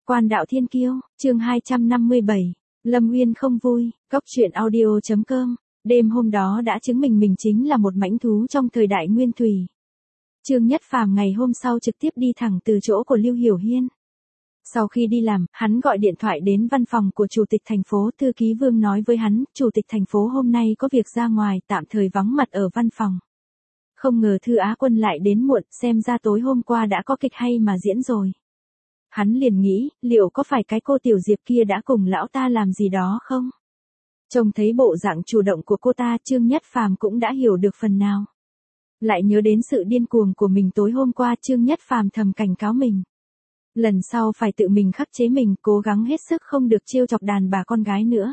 Quan đạo thiên kiêu, chương 257, Lâm Uyên không vui, Cốc truyện audio.com, đêm hôm đó đã chứng minh mình chính là một mãnh thú trong thời đại nguyên thủy. Trương Nhất Phàm ngày hôm sau trực tiếp đi thẳng từ chỗ của Lưu Hiểu Hiên. Sau khi đi làm, hắn gọi điện thoại đến văn phòng của Chủ tịch thành phố, thư ký Vương nói với hắn, Chủ tịch thành phố hôm nay có việc ra ngoài, tạm thời vắng mặt ở văn phòng. Không ngờ Thư Á Quân lại đến muộn, xem ra tối hôm qua đã có kịch hay mà diễn rồi. Hắn liền nghĩ, liệu có phải cái cô Tiểu Diệp kia đã cùng lão ta làm gì đó không? Trông thấy bộ dạng chủ động của cô ta, Trương Nhất Phàm cũng đã hiểu được phần nào. Lại nhớ đến sự điên cuồng của mình tối hôm qua, Trương Nhất Phàm thầm cảnh cáo mình. Lần sau phải tự mình khắc chế mình, cố gắng hết sức không được trêu chọc đàn bà con gái nữa.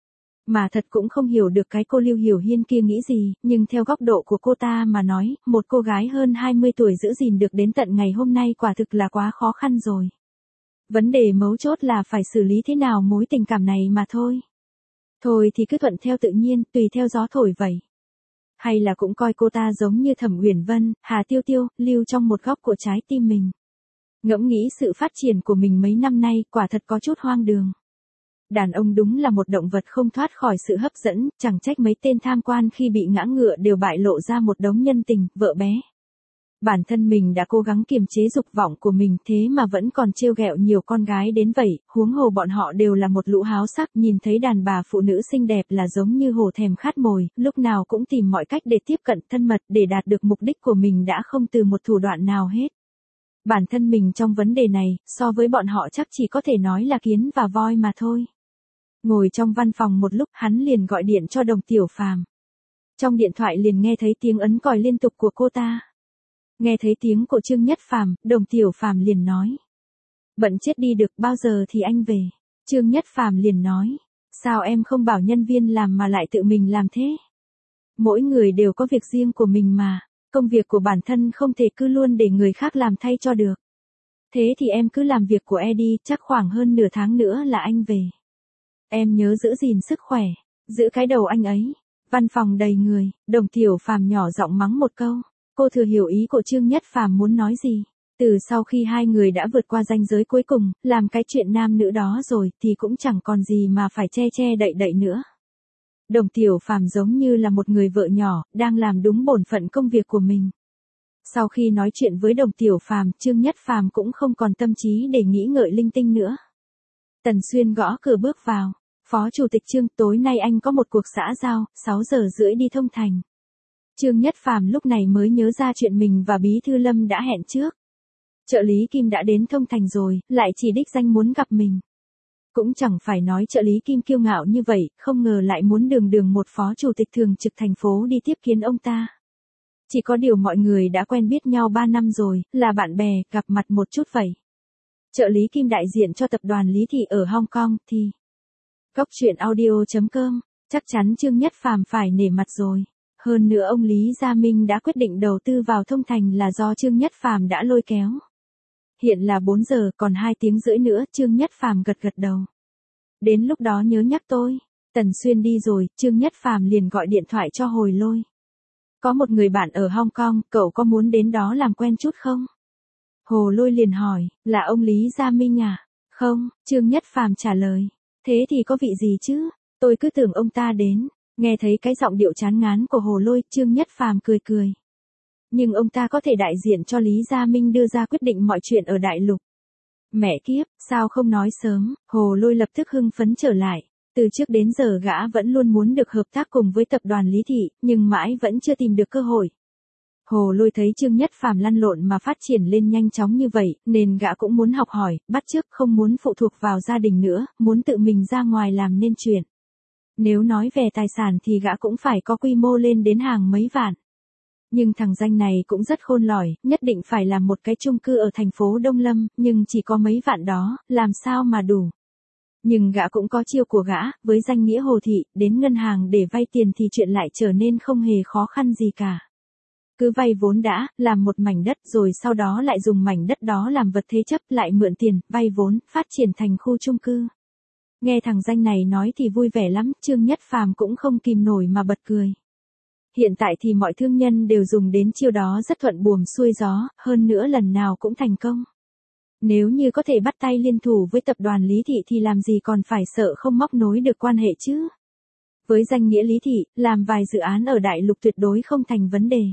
Mà thật cũng không hiểu được cái cô Lưu Hiểu Hiên kia nghĩ gì, nhưng theo góc độ của cô ta mà nói, một cô gái hơn 20 tuổi giữ gìn được đến tận ngày hôm nay quả thực là quá khó khăn rồi. Vấn đề mấu chốt là phải xử lý thế nào mối tình cảm này mà thôi. Thôi thì cứ thuận theo tự nhiên, tùy theo gió thổi vậy. Hay là cũng coi cô ta giống như Thẩm Uyển Vân, Hà Tiêu Tiêu, lưu trong một góc của trái tim mình. Ngẫm nghĩ sự phát triển của mình mấy năm nay, quả thật có chút hoang đường. Đàn ông đúng là một động vật không thoát khỏi sự hấp dẫn, chẳng trách mấy tên tham quan khi bị ngã ngựa đều bại lộ ra một đống nhân tình, vợ bé. Bản thân mình đã cố gắng kiềm chế dục vọng của mình, thế mà vẫn còn trêu ghẹo nhiều con gái đến vậy, huống hồ bọn họ đều là một lũ háo sắc, nhìn thấy đàn bà phụ nữ xinh đẹp là giống như hổ thèm khát mồi, lúc nào cũng tìm mọi cách để tiếp cận thân mật, để đạt được mục đích của mình đã không từ một thủ đoạn nào hết. Bản thân mình trong vấn đề này, so với bọn họ chắc chỉ có thể nói là kiến và voi mà thôi. Ngồi trong văn phòng một lúc, hắn liền gọi điện cho Đồng Tiểu Phàm. Trong điện thoại liền nghe thấy tiếng ấn còi liên tục của cô ta. Nghe thấy tiếng của Trương Nhất Phàm, Đồng Tiểu Phàm liền nói. Bận chết đi được, bao giờ thì anh về? Trương Nhất Phàm liền nói. Sao em không bảo nhân viên làm mà lại tự mình làm thế? Mỗi người đều có việc riêng của mình mà, công việc của bản thân không thể cứ luôn để người khác làm thay cho được. Thế thì em cứ làm việc của em đi, chắc khoảng hơn nửa tháng nữa là anh về. Em nhớ giữ gìn sức khỏe, giữ cái đầu anh ấy. Văn phòng đầy người, Đồng Tiểu Phàm nhỏ giọng mắng một câu. Cô thừa hiểu ý của Trương Nhất Phàm muốn nói gì. Từ sau khi hai người đã vượt qua ranh giới cuối cùng, làm cái chuyện nam nữ đó rồi, thì cũng chẳng còn gì mà phải che che đậy đậy nữa. Đồng Tiểu Phàm giống như là một người vợ nhỏ, đang làm đúng bổn phận công việc của mình. Sau khi nói chuyện với Đồng Tiểu Phàm, Trương Nhất Phàm cũng không còn tâm trí để nghĩ ngợi linh tinh nữa. Tần Xuyên gõ cửa bước vào. Phó Chủ tịch Trương, tối nay anh có một cuộc xã giao, 6 giờ rưỡi đi Thông Thành. Trương Nhất Phàm lúc này mới nhớ ra chuyện mình và Bí thư Lâm đã hẹn trước. Trợ lý Kim đã đến Thông Thành rồi, lại chỉ đích danh muốn gặp mình. Cũng chẳng phải nói trợ lý Kim kiêu ngạo như vậy, không ngờ lại muốn đường một phó chủ tịch thường trực thành phố đi tiếp kiến ông ta. Chỉ có điều mọi người đã quen biết nhau 3 năm rồi, là bạn bè, gặp mặt một chút vậy. Trợ lý Kim đại diện cho tập đoàn Lý Thị ở Hong Kong thì... Cốc truyện audio.com, chắc chắn Trương Nhất Phàm phải nể mặt rồi. Hơn nữa ông Lý Gia Minh đã quyết định đầu tư vào Thông Thành là do Trương Nhất Phàm đã lôi kéo. Hiện là 4 giờ, còn 2 tiếng rưỡi nữa, Trương Nhất Phàm gật đầu. Đến lúc đó nhớ nhắc tôi. Tần Xuyên đi rồi, Trương Nhất Phàm liền gọi điện thoại cho Hồi Lôi. Có một người bạn ở Hong Kong, cậu có muốn đến đó làm quen chút không? Hồ Lôi liền hỏi, là ông Lý Gia Minh à? Không, Trương Nhất Phàm trả lời. Thế thì có vị gì chứ? Tôi cứ tưởng ông ta đến. Nghe thấy cái giọng điệu chán ngán của Hồ Lôi, Trương Nhất Phàm cười. Nhưng ông ta có thể đại diện cho Lý Gia Minh đưa ra quyết định mọi chuyện ở đại lục. Mẹ kiếp, sao không nói sớm? Hồ Lôi lập tức hưng phấn trở lại. Từ trước đến giờ gã vẫn luôn muốn được hợp tác cùng với tập đoàn Lý Thị, nhưng mãi vẫn chưa tìm được cơ hội. Hồ Lôi thấy Trương Nhất Phàm lăn lộn mà phát triển lên nhanh chóng như vậy, nên gã cũng muốn học hỏi, bắt chước, không muốn phụ thuộc vào gia đình nữa, muốn tự mình ra ngoài làm nên chuyện. Nếu nói về tài sản thì gã cũng phải có quy mô lên đến hàng mấy vạn. Nhưng thằng danh này cũng rất khôn lỏi, nhất định phải làm một cái chung cư ở thành phố Đông Lâm, nhưng chỉ có mấy vạn đó, làm sao mà đủ. Nhưng gã cũng có chiêu của gã, với danh nghĩa Hồ Thị, đến ngân hàng để vay tiền thì chuyện lại trở nên không hề khó khăn gì cả. Cứ vay vốn đã, làm một mảnh đất rồi sau đó lại dùng mảnh đất đó làm vật thế chấp, lại mượn tiền, vay vốn, phát triển thành khu chung cư. Nghe thằng danh này nói thì vui vẻ lắm, Trương Nhất Phàm cũng không kìm nổi mà bật cười. Hiện tại thì mọi thương nhân đều dùng đến chiêu đó rất thuận buồm xuôi gió, hơn nữa lần nào cũng thành công. Nếu như có thể bắt tay liên thủ với tập đoàn Lý Thị thì làm gì còn phải sợ không móc nối được quan hệ chứ. Với danh nghĩa Lý Thị, làm vài dự án ở Đại Lục tuyệt đối không thành vấn đề.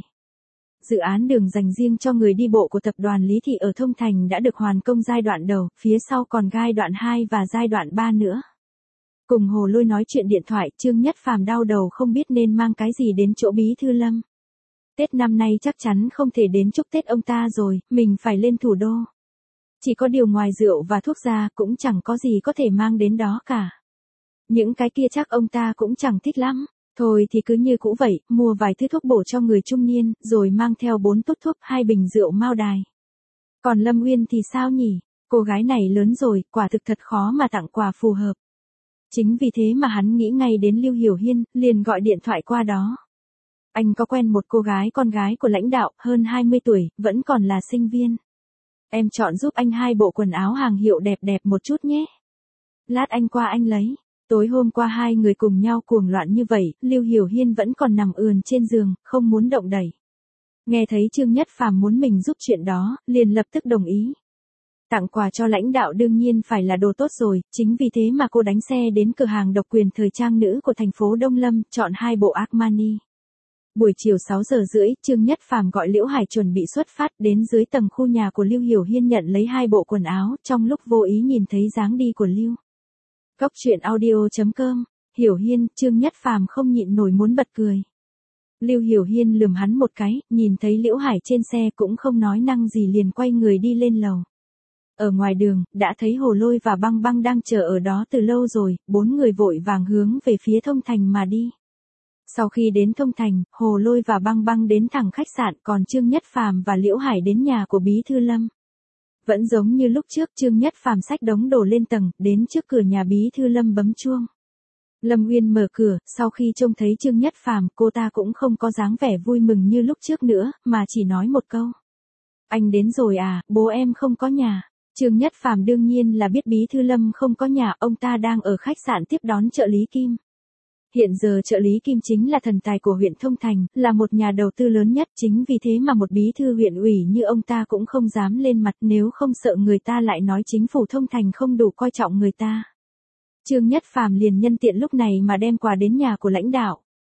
Dự án đường dành riêng cho người đi bộ của tập đoàn Lý Thị ở Thông Thành đã được hoàn công giai đoạn đầu, phía sau còn giai đoạn 2 và giai đoạn 3 nữa. Cùng Hồ Lôi nói chuyện điện thoại, Trương Nhất Phàm đau đầu không biết nên mang cái gì đến chỗ Bí Thư Lâm. Tết năm nay chắc chắn không thể đến chúc Tết ông ta rồi, mình phải lên thủ đô. Chỉ có điều ngoài rượu và thuốc ra cũng chẳng có gì có thể mang đến đó cả. Những cái kia chắc ông ta cũng chẳng thích lắm. Thôi thì cứ như cũ vậy, mua vài thứ thuốc bổ cho người trung niên, rồi mang theo 4 tút thuốc 2 bình rượu Mao Đài. Còn Lâm Uyên thì sao nhỉ? Cô gái này lớn rồi, quả thực thật khó mà tặng quà phù hợp. Chính vì thế mà hắn nghĩ ngay đến Lưu Hiểu Hiên, liền gọi điện thoại qua đó. Anh có quen một cô gái con gái của lãnh đạo, hơn 20 tuổi, vẫn còn là sinh viên. Em chọn giúp anh 2 bộ quần áo hàng hiệu đẹp đẹp một chút nhé. Lát anh qua anh lấy. Tối hôm qua 2 người cùng nhau cuồng loạn như vậy, Lưu Hiểu Hiên vẫn còn nằm ườn trên giường, không muốn động đẩy. Nghe thấy Trương Nhất Phàm muốn mình giúp chuyện đó, liền lập tức đồng ý. Tặng quà cho lãnh đạo đương nhiên phải là đồ tốt rồi, chính vì thế mà cô đánh xe đến cửa hàng độc quyền thời trang nữ của thành phố Đông Lâm, chọn 2 bộ Armani. Buổi chiều 6 giờ rưỡi, Trương Nhất Phàm gọi Liễu Hải chuẩn bị xuất phát đến dưới tầng khu nhà của Lưu Hiểu Hiên nhận lấy 2 bộ quần áo, trong lúc vô ý nhìn thấy dáng đi của Lưu. Cốc truyện audio.com, Hiểu Hiên, Trương Nhất Phàm không nhịn nổi muốn bật cười. Lưu Hiểu Hiên lườm hắn một cái, nhìn thấy Liễu Hải trên xe cũng không nói năng gì liền quay người đi lên lầu. Ở ngoài đường, đã thấy Hồ Lôi và Băng Băng đang chờ ở đó từ lâu rồi, 4 người vội vàng hướng về phía Thông Thành mà đi. Sau khi đến Thông Thành, Hồ Lôi và Băng Băng đến thẳng khách sạn, còn Trương Nhất Phàm và Liễu Hải đến nhà của Bí Thư Lâm. Vẫn giống như lúc trước, Trương Nhất Phàm xách đống đồ lên tầng, đến trước cửa nhà Bí Thư Lâm bấm chuông. Lâm Uyên mở cửa, sau khi trông thấy Trương Nhất Phàm, cô ta cũng không có dáng vẻ vui mừng như lúc trước nữa, mà chỉ nói một câu. Anh đến rồi à, bố em không có nhà. Trương Nhất Phàm đương nhiên là biết Bí Thư Lâm không có nhà, ông ta đang ở khách sạn tiếp đón trợ lý Kim. Hiện giờ trợ lý Kim chính là thần tài của huyện Thông Thành, là một nhà đầu tư lớn nhất, chính vì thế mà một bí thư huyện ủy như ông ta cũng không dám lên mặt, nếu không sợ người ta lại nói chính phủ Thông Thành không đủ coi trọng người ta. Trương Nhất Phàm liền nhân tiện lúc này mà đem quà đến nhà của lãnh đạo.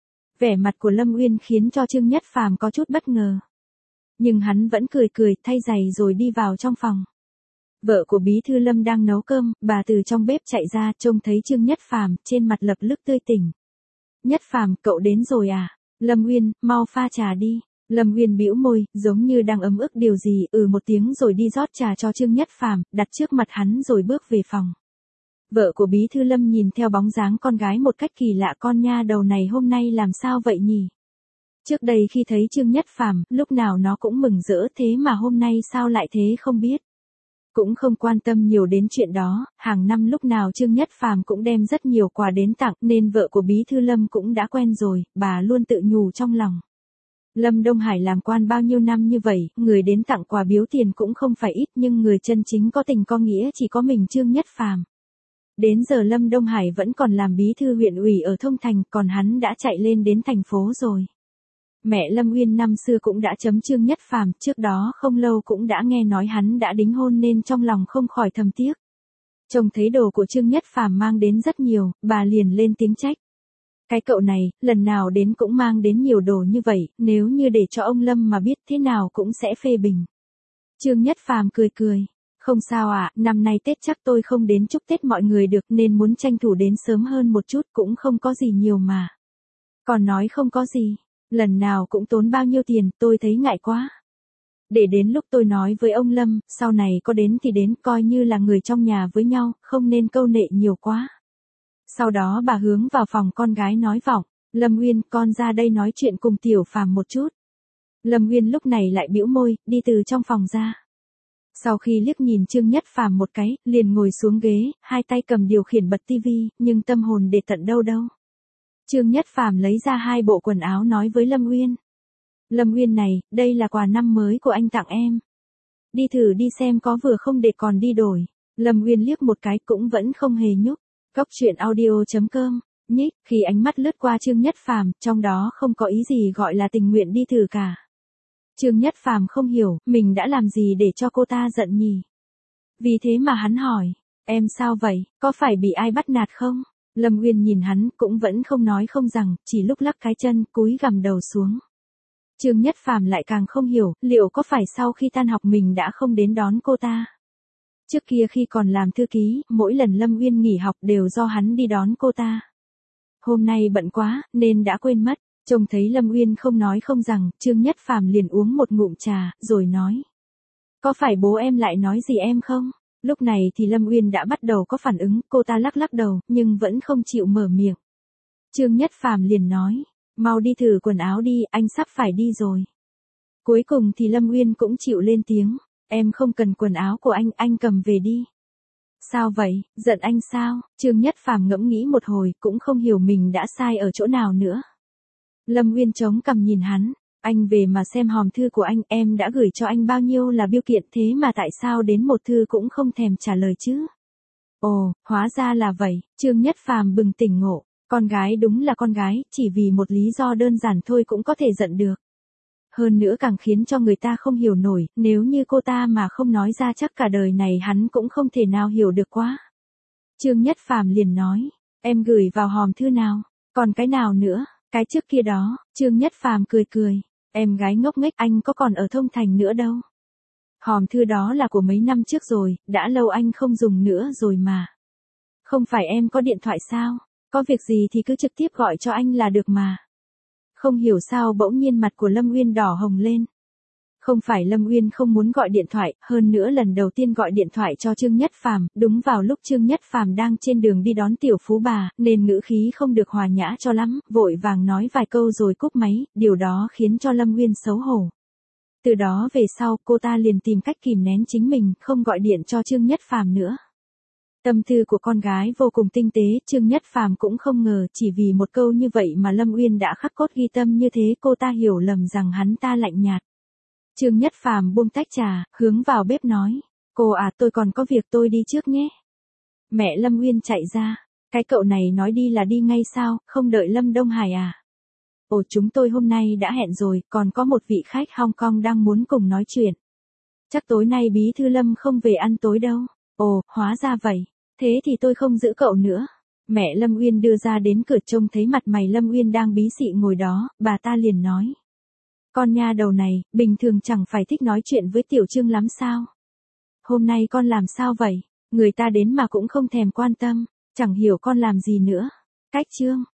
Vẻ mặt của Lâm Uyên khiến cho Trương Nhất Phàm có chút bất ngờ. Nhưng hắn vẫn cười cười, thay giày rồi đi vào trong phòng. Vợ của Bí Thư Lâm đang nấu cơm, bà từ trong bếp chạy ra, trông thấy Trương Nhất Phàm, trên mặt lập tức tươi tỉnh. Nhất Phàm, cậu đến rồi à? Lâm Uyên, mau pha trà đi. Lâm Uyên bĩu môi, giống như đang ấm ức điều gì, một tiếng rồi đi rót trà cho Trương Nhất Phàm, đặt trước mặt hắn rồi bước về phòng. Vợ của Bí Thư Lâm nhìn theo bóng dáng con gái một cách kỳ lạ, con nha đầu này hôm nay làm sao vậy nhỉ? Trước đây khi thấy Trương Nhất Phàm, lúc nào nó cũng mừng rỡ, thế mà hôm nay sao lại thế không biết. Cũng không quan tâm nhiều đến chuyện đó, hàng năm lúc nào Trương Nhất Phàm cũng đem rất nhiều quà đến tặng, nên vợ của Bí Thư Lâm cũng đã quen rồi, bà luôn tự nhủ trong lòng. Lâm Đông Hải làm quan bao nhiêu năm như vậy, người đến tặng quà biếu tiền cũng không phải ít, nhưng người chân chính có tình có nghĩa chỉ có mình Trương Nhất Phàm. Đến giờ Lâm Đông Hải vẫn còn làm bí thư huyện ủy ở Thông Thành, còn hắn đã chạy lên đến thành phố rồi. Mẹ Lâm Uyên năm xưa cũng đã chấm Trương Nhất Phàm, trước đó không lâu cũng đã nghe nói hắn đã đính hôn nên trong lòng không khỏi thầm tiếc. Trông thấy đồ của Trương Nhất Phàm mang đến rất nhiều, bà liền lên tiếng trách. Cái cậu này, lần nào đến cũng mang đến nhiều đồ như vậy, nếu như để cho ông Lâm mà biết thế nào cũng sẽ phê bình. Trương Nhất Phàm cười cười. Không sao ạ, năm nay Tết chắc tôi không đến chúc Tết mọi người được nên muốn tranh thủ đến sớm hơn một chút, cũng không có gì nhiều mà. Còn nói không có gì. Lần nào cũng tốn bao nhiêu tiền, tôi thấy ngại quá. Để đến lúc tôi nói với ông Lâm, sau này có đến thì đến, coi như là người trong nhà với nhau, không nên câu nệ nhiều quá. Sau đó bà hướng vào phòng con gái nói vọng, Lâm Uyên, con ra đây nói chuyện cùng Tiểu Phàm một chút. Lâm Uyên lúc này lại bĩu môi, đi từ trong phòng ra. Sau khi liếc nhìn Trương Nhất Phàm một cái, liền ngồi xuống ghế, hai tay cầm điều khiển bật tivi, nhưng tâm hồn để tận đâu đâu. Trương Nhất Phàm lấy ra 2 bộ quần áo nói với Lâm Uyên. Lâm Uyên này, đây là quà năm mới của anh tặng em. Đi thử đi xem có vừa không để còn đi đổi. Lâm Uyên liếc một cái cũng vẫn không hề nhúc. Cốc truyện audio.com, nhích, khi ánh mắt lướt qua Trương Nhất Phàm, trong đó không có ý gì gọi là tình nguyện đi thử cả. Trương Nhất Phàm không hiểu, mình đã làm gì để cho cô ta giận nhỉ? Vì thế mà hắn hỏi, em sao vậy, có phải bị ai bắt nạt không? Lâm Uyên nhìn hắn, cũng vẫn không nói không rằng, chỉ lúc lắc cái chân, cúi gằm đầu xuống. Trương Nhất Phàm lại càng không hiểu, liệu có phải sau khi tan học mình đã không đến đón cô ta? Trước kia khi còn làm thư ký, mỗi lần Lâm Uyên nghỉ học đều do hắn đi đón cô ta. Hôm nay bận quá, nên đã quên mất. Trông thấy Lâm Uyên không nói không rằng, Trương Nhất Phàm liền uống một ngụm trà, rồi nói. Có phải bố em lại nói gì em không? Lúc này thì Lâm Uyên đã bắt đầu có phản ứng, cô ta lắc lắc đầu, nhưng vẫn không chịu mở miệng. Trương Nhất Phàm liền nói, mau đi thử quần áo đi, anh sắp phải đi rồi. Cuối cùng thì Lâm Uyên cũng chịu lên tiếng, em không cần quần áo của anh cầm về đi. Sao vậy, giận anh sao? Trương Nhất Phàm ngẫm nghĩ một hồi, cũng không hiểu mình đã sai ở chỗ nào nữa. Lâm Uyên chống cằm nhìn hắn, anh về mà xem hòm thư của anh, em đã gửi cho anh bao nhiêu là biêu kiện, thế mà tại sao đến một thư cũng không thèm trả lời chứ? Ồ, hóa ra là vậy, Trương Nhất Phàm bừng tỉnh ngộ, con gái đúng là con gái, chỉ vì một lý do đơn giản thôi cũng có thể giận được. Hơn nữa càng khiến cho người ta không hiểu nổi, nếu như cô ta mà không nói ra chắc cả đời này hắn cũng không thể nào hiểu được quá. Trương Nhất Phàm liền nói, em gửi vào hòm thư nào, còn cái nào nữa, cái trước kia đó. Trương Nhất Phàm cười cười, em gái ngốc nghếch, anh có còn ở Thông Thành nữa đâu. Hòm thư đó là của mấy năm trước rồi, đã lâu anh không dùng nữa rồi mà. Không phải em có điện thoại sao, có việc gì thì cứ trực tiếp gọi cho anh là được mà. Không hiểu sao bỗng nhiên mặt của Lâm Uyên đỏ hồng lên. Không phải Lâm Uyên không muốn gọi điện thoại, hơn nữa lần đầu tiên gọi điện thoại cho Trương Nhất Phàm, đúng vào lúc Trương Nhất Phàm đang trên đường đi đón tiểu phú bà, nên ngữ khí không được hòa nhã cho lắm, vội vàng nói vài câu rồi cúp máy, điều đó khiến cho Lâm Uyên xấu hổ. Từ đó về sau, cô ta liền tìm cách kìm nén chính mình, không gọi điện cho Trương Nhất Phàm nữa. Tâm tư của con gái vô cùng tinh tế, Trương Nhất Phàm cũng không ngờ chỉ vì một câu như vậy mà Lâm Uyên đã khắc cốt ghi tâm như thế, cô ta hiểu lầm rằng hắn ta lạnh nhạt. Trương Nhất Phàm buông tách trà, hướng vào bếp nói, cô à, tôi còn có việc, tôi đi trước nhé. Mẹ Lâm Uyên chạy ra, cái cậu này nói đi là đi ngay sao, không đợi Lâm Đông Hải à? Ồ, chúng tôi hôm nay đã hẹn rồi, còn có một vị khách Hong Kong đang muốn cùng nói chuyện. Chắc tối nay bí thư Lâm không về ăn tối đâu. Ồ, hóa ra vậy. Thế thì tôi không giữ cậu nữa. Mẹ Lâm Uyên đưa ra đến cửa, trông thấy mặt mày Lâm Uyên đang bí xị ngồi đó, bà ta liền nói. Con nha đầu này, bình thường chẳng phải thích nói chuyện với Tiểu Trương lắm sao? Hôm nay con làm sao vậy? Người ta đến mà cũng không thèm quan tâm, chẳng hiểu con làm gì nữa. Cách Trương,